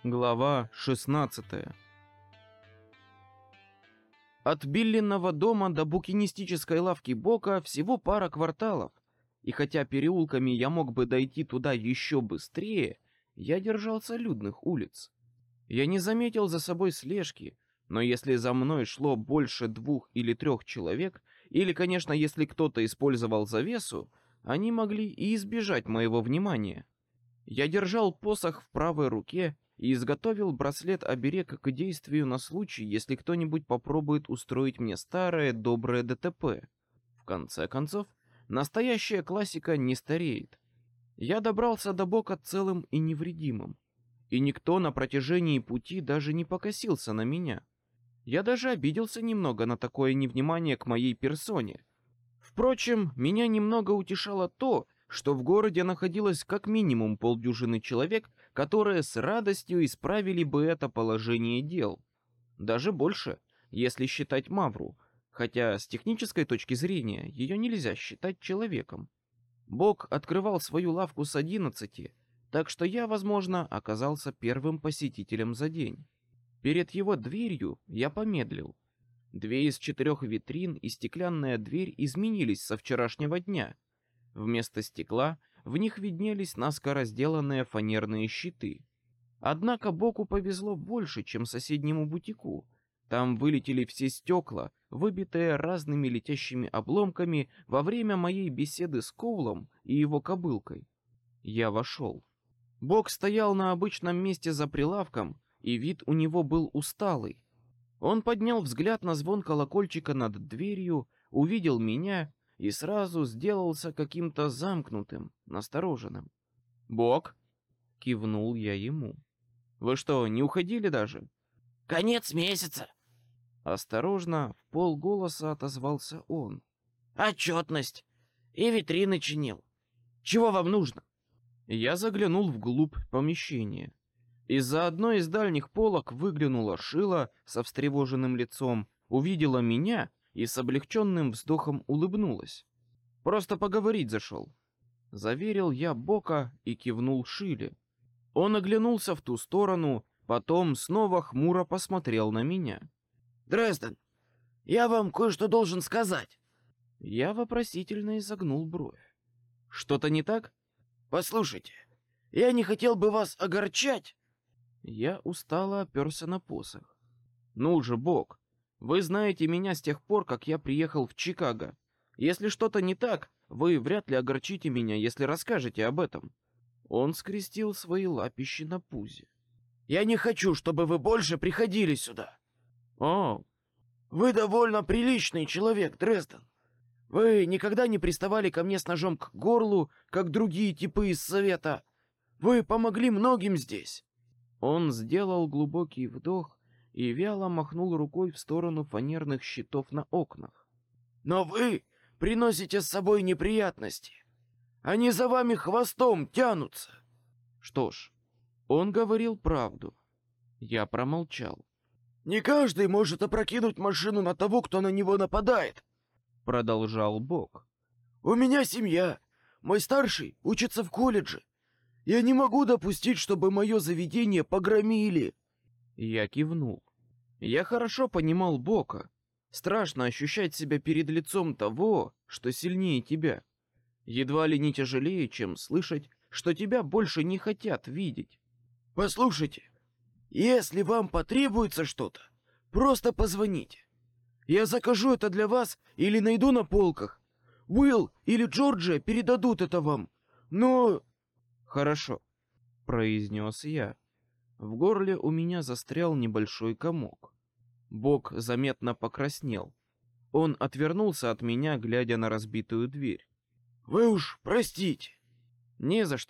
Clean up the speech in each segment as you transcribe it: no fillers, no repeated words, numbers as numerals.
Глава 16. От Биллиного дома до букинистической лавки Бока всего пара кварталов, и хотя переулками я мог бы дойти туда еще быстрее, я держался людных улиц. Я не заметил за собой слежки, но если за мной шло больше 2 или 3 человек, или, конечно, если кто-то использовал завесу, они могли и избежать моего внимания. Я держал посох в правой руке и изготовил браслет-оберег к действию на случай, если кто-нибудь попробует устроить мне старое доброе ДТП. В конце концов, настоящая классика не стареет. Я добрался до Бока целым и невредимым, и никто на протяжении пути даже не покосился на меня. Я даже обиделся немного на такое невнимание к моей персоне. Впрочем, меня немного утешало то, что в городе находилось как минимум полдюжины человек, которые с радостью исправили бы это положение дел. Даже больше, если считать Мавру, хотя с технической точки зрения ее нельзя считать человеком. Бог открывал свою лавку с 11, так что я, возможно, оказался первым посетителем за день. Перед его дверью я помедлил. 2 из 4 витрин и стеклянная дверь изменились со вчерашнего дня. Вместо стекла в них виднелись наскоро сделанные фанерные щиты. Однако Боку повезло больше, чем соседнему бутику. Там вылетели все стекла, выбитые разными летящими обломками во время моей беседы с Коулом и его кобылкой. Я вошел. Бок стоял на обычном месте за прилавком, и вид у него был усталый. Он поднял взгляд на звон колокольчика над дверью, увидел меня и сразу сделался каким-то замкнутым, настороженным. «Бок?» — кивнул я ему. «Вы что, не уходили даже?» «Конец месяца!» Осторожно, вполголоса отозвался он. «Отчетность! И витрины чинил. Чего вам нужно?» Я заглянул вглубь помещения. Из-за одной из дальних полок выглянула Шила со встревоженным лицом, увидела меня и с облегченным вздохом улыбнулась. «Просто поговорить зашел», — заверил я Бока и кивнул Шиле. Он оглянулся в ту сторону, потом снова хмуро посмотрел на меня. «Дрезден, я вам кое-что должен сказать». Я вопросительно изогнул бровь. «Что-то не так?» «Послушайте, я не хотел бы вас огорчать». Я устало оперся на посох. «Ну же, Бог, вы знаете меня с тех пор, как я приехал в Чикаго. Если что-то не так, вы вряд ли огорчите меня, если расскажете об этом». Он скрестил свои лапищи на пузе. «Я не хочу, чтобы вы больше приходили сюда». «О, «Вы довольно приличный человек, Дрезден. Вы никогда не приставали ко мне с ножом к горлу, как другие типы из совета. Вы помогли многим здесь». Он сделал глубокий вдох и вяло махнул рукой в сторону фанерных щитов на окнах. «Но вы приносите с собой неприятности. Они за вами хвостом тянутся». Что ж, он говорил правду. Я промолчал. «Не каждый может опрокинуть машину на того, кто на него нападает», — продолжал Бог. «У меня семья. Мой старший учится в колледже. Я не могу допустить, чтобы мое заведение погромили». Я кивнул. Я хорошо понимал Бока. Страшно ощущать себя перед лицом того, что сильнее тебя. Едва ли не тяжелее, чем слышать, что тебя больше не хотят видеть. «Послушайте, если вам потребуется что-то, просто позвоните. Я закажу это для вас или найду на полках. Уилл или Джорджия передадут это вам. Но...» «Хорошо», — произнес я. В горле у меня застрял небольшой комок. Бог заметно покраснел. Он отвернулся от меня, глядя на разбитую дверь. «Вы уж простите». «Не за что.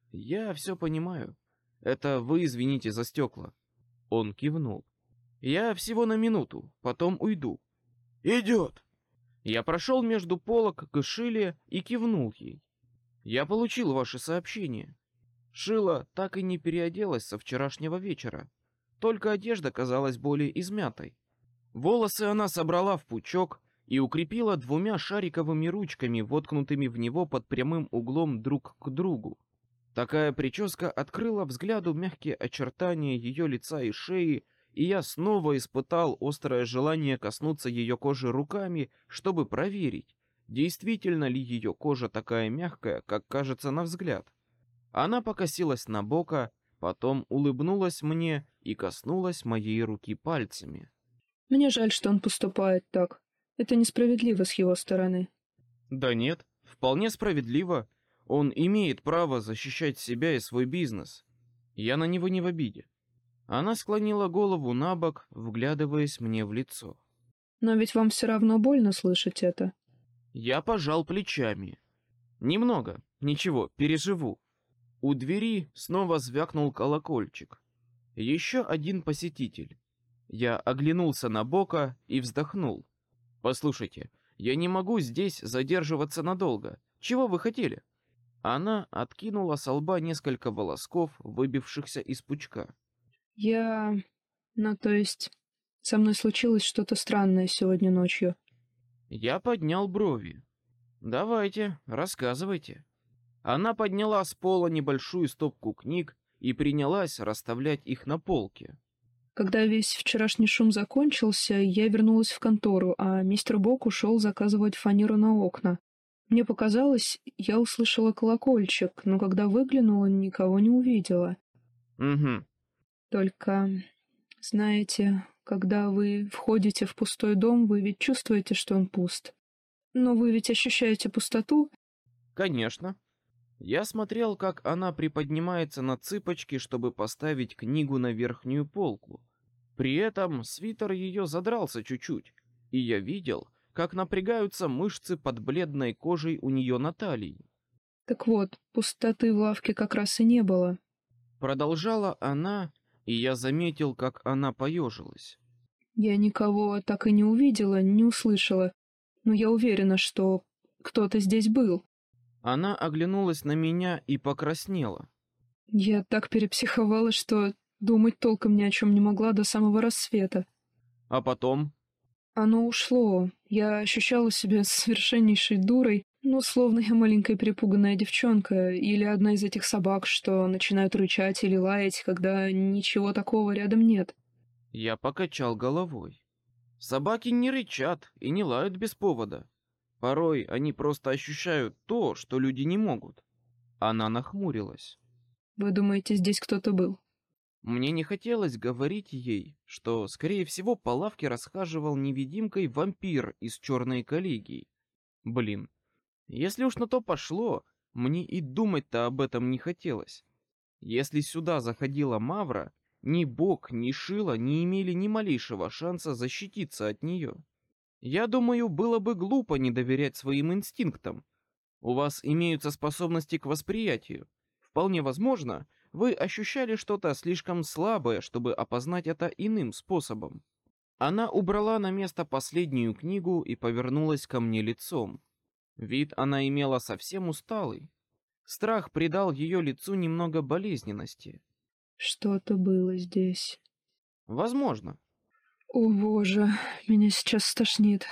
Я все понимаю. Это вы извините за стекла». Он кивнул. «Я всего на минуту, потом уйду». «Идет». Я прошел между полок к Шиле и кивнул ей. «Я получил ваше сообщение». Шила так и не переоделась со вчерашнего вечера. Только одежда казалась более измятой. Волосы она собрала в пучок и укрепила 2 шариковыми ручками, воткнутыми в него под прямым углом друг к другу. Такая прическа открыла взгляду мягкие очертания ее лица и шеи, и я снова испытал острое желание коснуться ее кожи руками, чтобы проверить, действительно ли ее кожа такая мягкая, как кажется на взгляд. Она покосилась на Бока, потом улыбнулась мне и коснулась моей руки пальцами. Мне жаль, что он поступает так. Это несправедливо с его стороны. Да нет, вполне справедливо. Он имеет право защищать себя и свой бизнес. Я на него не в обиде. Она склонила голову на бок, вглядываясь мне в лицо. Но ведь вам все равно больно слышать это. Я пожал плечами. Немного, ничего, переживу. У двери снова звякнул колокольчик. Еще один посетитель. Я оглянулся на Бока и вздохнул. Послушайте, я не могу здесь задерживаться надолго. Чего вы хотели? Она откинула со лба несколько волосков, выбившихся из пучка. То есть, со мной случилось что-то странное сегодня ночью. Я поднял брови. Давайте, рассказывайте. Она подняла с пола небольшую стопку книг и принялась расставлять их на полке. Когда весь вчерашний шум закончился, я вернулась в контору, а мистер Бок ушел заказывать фанеру на окна. Мне показалось, я услышала колокольчик, но когда выглянула, никого не увидела. Угу. Только, знаете, когда вы входите в пустой дом, вы ведь чувствуете, что он пуст. Но вы ведь ощущаете пустоту? Конечно. Я смотрел, как она приподнимается на цыпочки, чтобы поставить книгу на верхнюю полку. При этом свитер ее задрался чуть-чуть, и я видел, как напрягаются мышцы под бледной кожей у нее на талии. Так вот, пустоты в лавке как раз и не было. Продолжала она, и я заметил, как она поежилась. Я никого так и не увидела, не услышала, но я уверена, что кто-то здесь был. Она оглянулась на меня и покраснела. Я так перепсиховала, что думать толком ни о чем не могла до самого рассвета. А потом? Оно ушло. Я ощущала себя совершеннейшей дурой, ну, словно я маленькая перепуганная девчонка или одна из этих собак, что начинают рычать или лаять, когда ничего такого рядом нет. Я покачал головой. Собаки не рычат и не лают без повода. Порой они просто ощущают то, что люди не могут. Она нахмурилась. Вы думаете, здесь кто-то был? Мне не хотелось говорить ей, что, скорее всего, по лавке расхаживал невидимкой вампир из черной коллегии. Блин, если уж на то пошло, мне и думать-то об этом не хотелось. Если сюда заходила Мавра, ни Бог, ни Шила не имели ни малейшего шанса защититься от нее. Я думаю, было бы глупо не доверять своим инстинктам. У вас имеются способности к восприятию. Вполне возможно, вы ощущали что-то слишком слабое, чтобы опознать это иным способом. Она убрала на место последнюю книгу и повернулась ко мне лицом. Вид она имела совсем усталый. Страх придал ее лицу немного болезненности. Что-то было здесь. Возможно. О, боже, меня сейчас стошнит.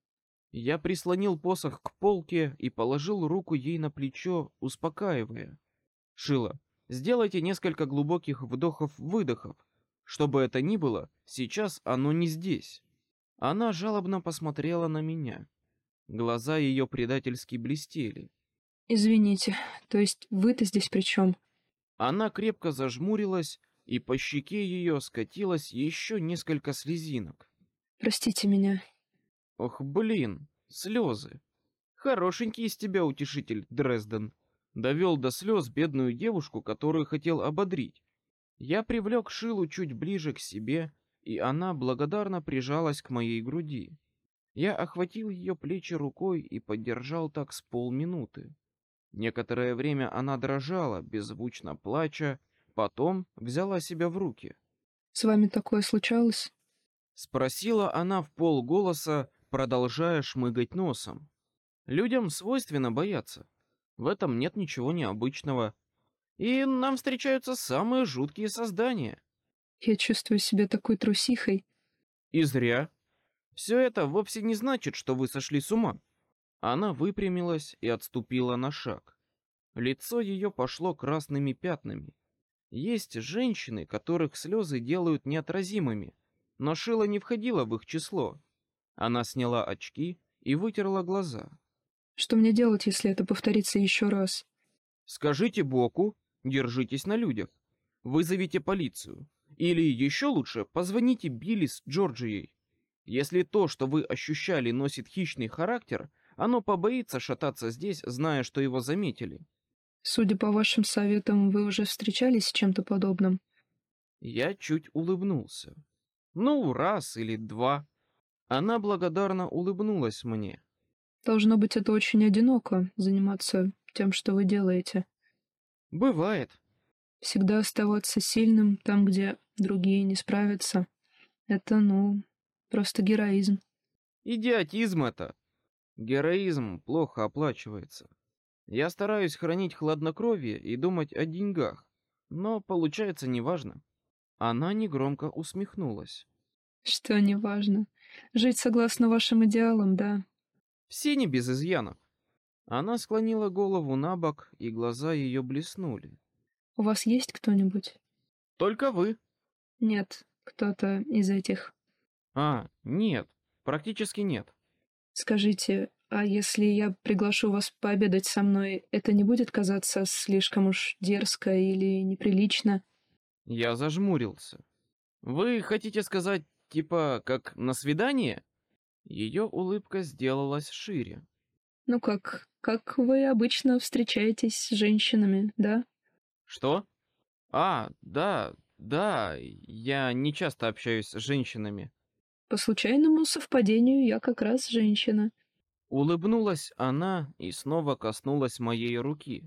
Я прислонил посох к полке и положил руку ей на плечо, успокаивая. Шила, сделайте несколько глубоких вдохов-выдохов. Что бы это ни было, сейчас оно не здесь. Она жалобно посмотрела на меня. Глаза ее предательски блестели. Извините, то есть вы-то здесь при чем? Она крепко зажмурилась, и по щеке ее скатилось еще несколько слезинок. Простите меня. Ох, блин, слезы. Хорошенький из тебя утешитель, Дрезден. Довел до слез бедную девушку, которую хотел ободрить. Я привлек Шилу чуть ближе к себе, и она благодарно прижалась к моей груди. Я охватил ее плечи рукой и поддержал так с полминуты. Некоторое время она дрожала, беззвучно плача, потом взяла себя в руки. С вами такое случалось? Спросила она в полголоса, продолжая шмыгать носом. Людям свойственно бояться. В этом нет ничего необычного. И нам встречаются самые жуткие создания. Я чувствую себя такой трусихой. И зря. Все это вовсе не значит, что вы сошли с ума. Она выпрямилась и отступила на шаг. Лицо ее пошло красными пятнами. Есть женщины, которых слезы делают неотразимыми, но Шила не входила в их число. Она сняла очки и вытерла глаза. Что мне делать, если это повторится еще раз? Скажите Боку, держитесь на людях. Вызовите полицию. Или еще лучше, позвоните Билли с Джорджией. Если то, что вы ощущали, носит хищный характер, оно побоится шататься здесь, зная, что его заметили. Судя по вашим советам, вы уже встречались с чем-то подобным? Я чуть улыбнулся. Ну, раз или два. Она благодарно улыбнулась мне. Должно быть, это очень одиноко, заниматься тем, что вы делаете. Бывает. Всегда оставаться сильным там, где другие не справятся. Это, просто героизм. Идиотизм это. Героизм плохо оплачивается. Я стараюсь хранить хладнокровие и думать о деньгах, но получается неважно. Она негромко усмехнулась. Что неважно. Жить согласно вашим идеалам, да. Все не без изъянов. Она склонила голову на бок, и глаза ее блеснули. У вас есть кто-нибудь? Только вы. Нет, кто-то из этих. Нет, практически нет. Скажите, а если я приглашу вас пообедать со мной, это не будет казаться слишком уж дерзко или неприлично? Я зажмурился. Вы хотите сказать, типа, как на свидание? Ее улыбка сделалась шире. Ну как вы обычно встречаетесь с женщинами, да? Что? Да, я не часто общаюсь с женщинами. По случайному совпадению я как раз женщина. Улыбнулась она и снова коснулась моей руки.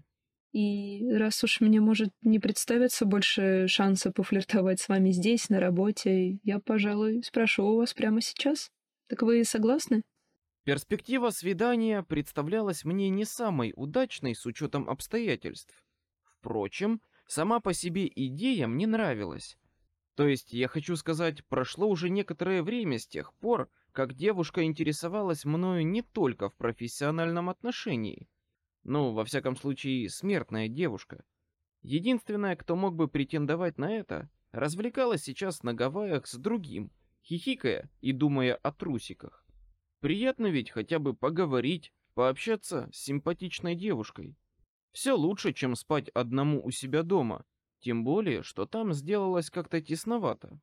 И раз уж мне может не представиться больше шанса пофлиртовать с вами здесь, на работе, я, пожалуй, спрошу у вас прямо сейчас. Так вы согласны? Перспектива свидания представлялась мне не самой удачной с учетом обстоятельств. Впрочем, сама по себе идея мне нравилась. То есть, я хочу сказать, прошло уже некоторое время с тех пор, как девушка интересовалась мною не только в профессиональном отношении. Ну, во всяком случае, смертная девушка. Единственная, кто мог бы претендовать на это, развлекалась сейчас на Гавайях с другим, хихикая и думая о трусиках. Приятно ведь хотя бы поговорить, пообщаться с симпатичной девушкой. Все лучше, чем спать одному у себя дома, тем более, что там сделалось как-то тесновато.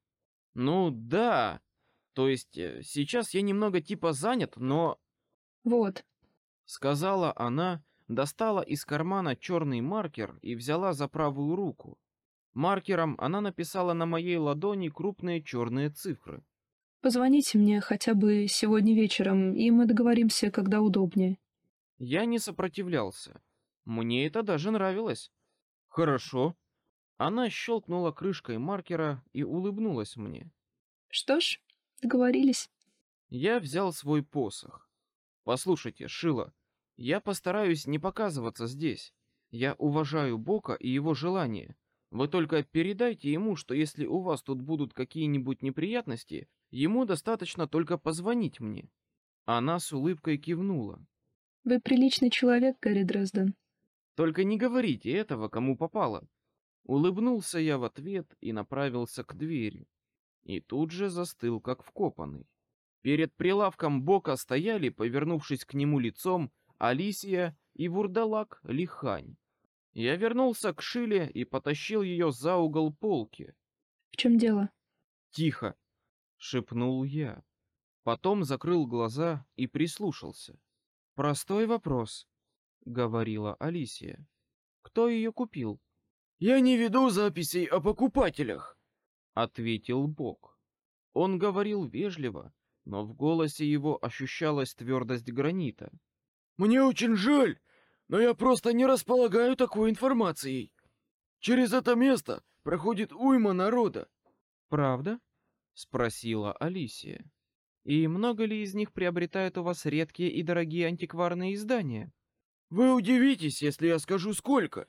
Ну да, то есть сейчас я немного типа занят, но... Вот. Сказала она, достала из кармана черный маркер и взяла за правую руку. Маркером она написала на моей ладони крупные черные цифры. Позвоните мне хотя бы сегодня вечером, и мы договоримся, когда удобнее. Я не сопротивлялся. Мне это даже нравилось. Хорошо. Она щелкнула крышкой маркера и улыбнулась мне. Что ж, договорились. Я взял свой посох. Послушайте, Шила, я постараюсь не показываться здесь. Я уважаю Бока и его желания. Вы только передайте ему, что если у вас тут будут какие-нибудь неприятности, ему достаточно только позвонить мне. Она с улыбкой кивнула. Вы приличный человек, Гарри Дрезден. Только не говорите этого, кому попало. Улыбнулся я в ответ и направился к двери. И тут же застыл, как вкопанный. Перед прилавком Бока стояли, повернувшись к нему лицом, Алисия и вурдалак Лихань. Я вернулся к Шиле и потащил ее за угол полки. В чем дело? «Тихо!» — шепнул я. Потом закрыл глаза и прислушался. «Простой вопрос», — говорила Алисия. «Кто ее купил?» «Я не веду записей о покупателях», — ответил Бог. Он говорил вежливо, но в голосе его ощущалась твердость гранита. «Мне очень жаль, но я просто не располагаю такой информацией. Через это место проходит уйма народа». «Правда?» — спросила Алисия. «И много ли из них приобретают у вас редкие и дорогие антикварные издания?» «Вы удивитесь, если я скажу, сколько».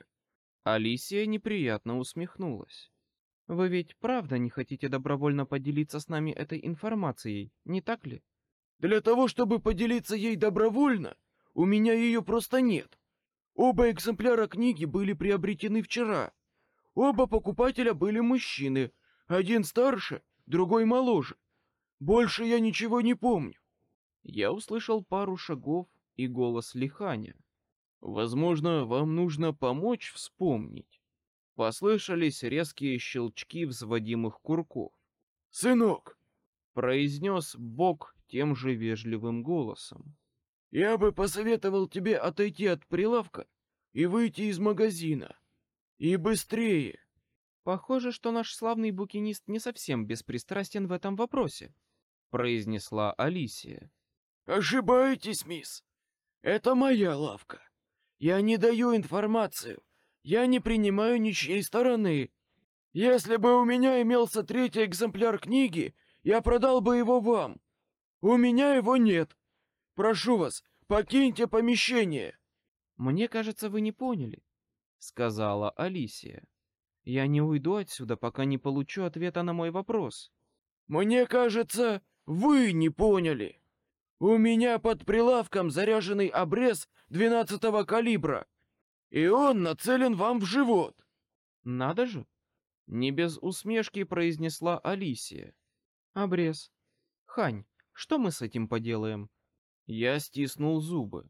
Алисия неприятно усмехнулась. «Вы ведь правда не хотите добровольно поделиться с нами этой информацией, не так ли?» «Для того, чтобы поделиться ей добровольно, у меня ее просто нет. Оба экземпляра книги были приобретены вчера. Оба покупателя были мужчины. Один старше, другой моложе. Больше я ничего не помню. Я услышал пару шагов и голос Лиханя. Возможно, вам нужно помочь вспомнить. Послышались резкие щелчки взводимых курков. «Сынок», — произнес Бог тем же вежливым голосом, — «я бы посоветовал тебе отойти от прилавка и выйти из магазина. И быстрее». «Похоже, что наш славный букинист не совсем беспристрастен в этом вопросе», — произнесла Алисия. «Ошибаетесь, мисс. Это моя лавка. Я не даю информацию. Я не принимаю ничьей стороны. Если бы у меня имелся третий экземпляр книги, я продал бы его вам. У меня его нет. Прошу вас, покиньте помещение». «Мне кажется, вы не поняли», — сказала Алисия. «Я не уйду отсюда, пока не получу ответа на мой вопрос». «Мне кажется, вы не поняли. У меня под прилавком заряженный обрез 12-го калибра, и он нацелен вам в живот». «Надо же!» — не без усмешки произнесла Алисия. «Обрез. Хань, что мы с этим поделаем?» Я стиснул зубы.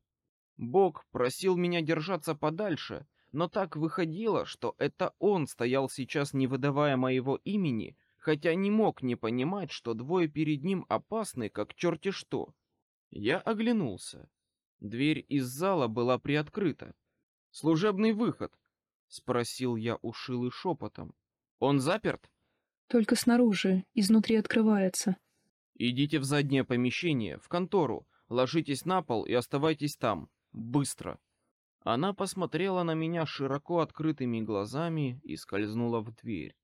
Бог просил меня держаться подальше, но так выходило, что это он стоял сейчас, не выдавая моего имени, хотя не мог не понимать, что двое перед ним опасны, как черти что. Я оглянулся. Дверь из зала была приоткрыта. «Служебный выход?» — спросил я у Шилы шепотом. «Он заперт?» Только снаружи, изнутри открывается. «Идите в заднее помещение, в контору, ложитесь на пол и оставайтесь там. Быстро!» Она посмотрела на меня широко открытыми глазами и скользнула в дверь.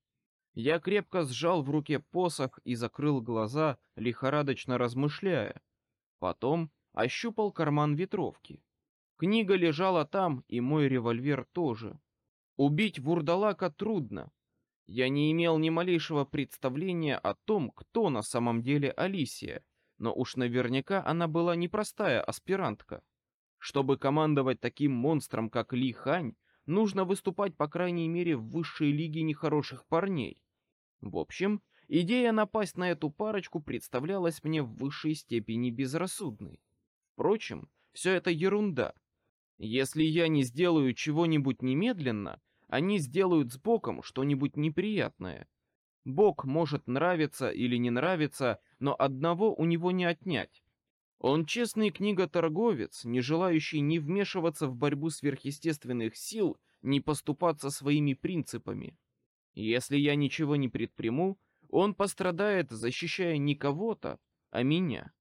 Я крепко сжал в руке посох и закрыл глаза, лихорадочно размышляя. Потом ощупал карман ветровки. Книга лежала там, и мой револьвер тоже. Убить вурдалака трудно. Я не имел ни малейшего представления о том, кто на самом деле Алисия, но уж наверняка она была непростая аспирантка. Чтобы командовать таким монстром, как Ли Хань, нужно выступать по крайней мере в высшей лиге нехороших парней. В общем, идея напасть на эту парочку представлялась мне в высшей степени безрассудной. Впрочем, все это ерунда. Если я не сделаю чего-нибудь немедленно, они сделают с Боком что-нибудь неприятное. Бок может нравиться или не нравиться, но одного у него не отнять. Он честный книготорговец, не желающий ни вмешиваться в борьбу сверхъестественных сил, ни поступаться своими принципами. Если я ничего не предприму, он пострадает, защищая не кого-то, а меня.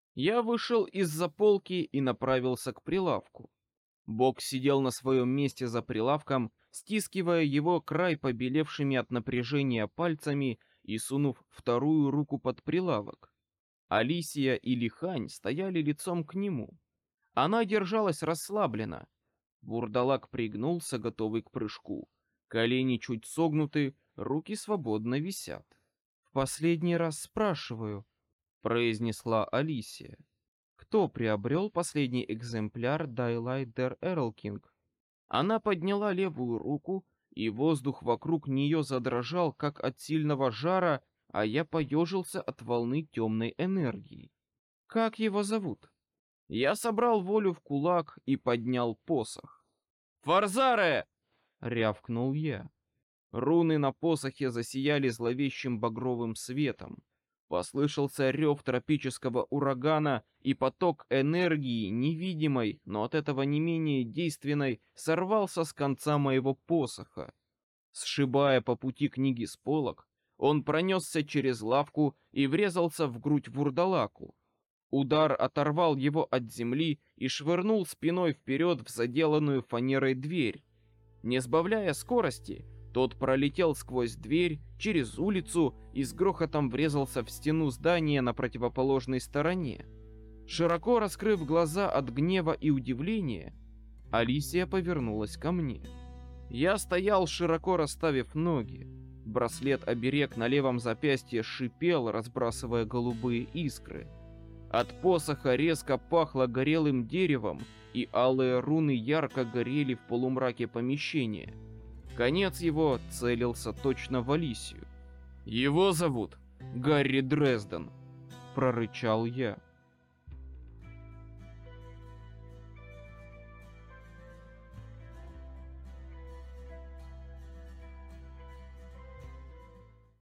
Я вышел из-за полки и направился к прилавку. Бок сидел на своем месте за прилавком, стискивая его край побелевшими от напряжения пальцами и сунув вторую руку под прилавок. Алисия и Лихань стояли лицом к нему. Она держалась расслабленно. Вурдалак пригнулся, готовый к прыжку. Колени чуть согнуты, руки свободно висят. «В последний раз спрашиваю», — произнесла Алисия. «Кто приобрел последний экземпляр Daylight der Erlking?» Она подняла левую руку, и воздух вокруг нее задрожал, как от сильного жара, а я поежился от волны темной энергии. «Как его зовут?» Я собрал волю в кулак и поднял посох. «Фарзаре!» — рявкнул я. Руны на посохе засияли зловещим багровым светом. Послышался рев тропического урагана, и поток энергии, невидимой, но от этого не менее действенной, сорвался с конца моего посоха. Сшибая по пути книги с полок, он пронесся через лавку и врезался в грудь вурдалаку. Удар оторвал его от земли и швырнул спиной вперед в заделанную фанерой дверь. Не сбавляя скорости, тот пролетел сквозь дверь, через улицу и с грохотом врезался в стену здания на противоположной стороне. Широко раскрыв глаза от гнева и удивления, Алисия повернулась ко мне. Я стоял, широко расставив ноги. Браслет-оберег на левом запястье шипел, разбрасывая голубые искры. От посоха резко пахло горелым деревом, и алые руны ярко горели в полумраке помещения. Конец его целился точно в Алисию. «Его зовут Гарри Дрезден», — прорычал я.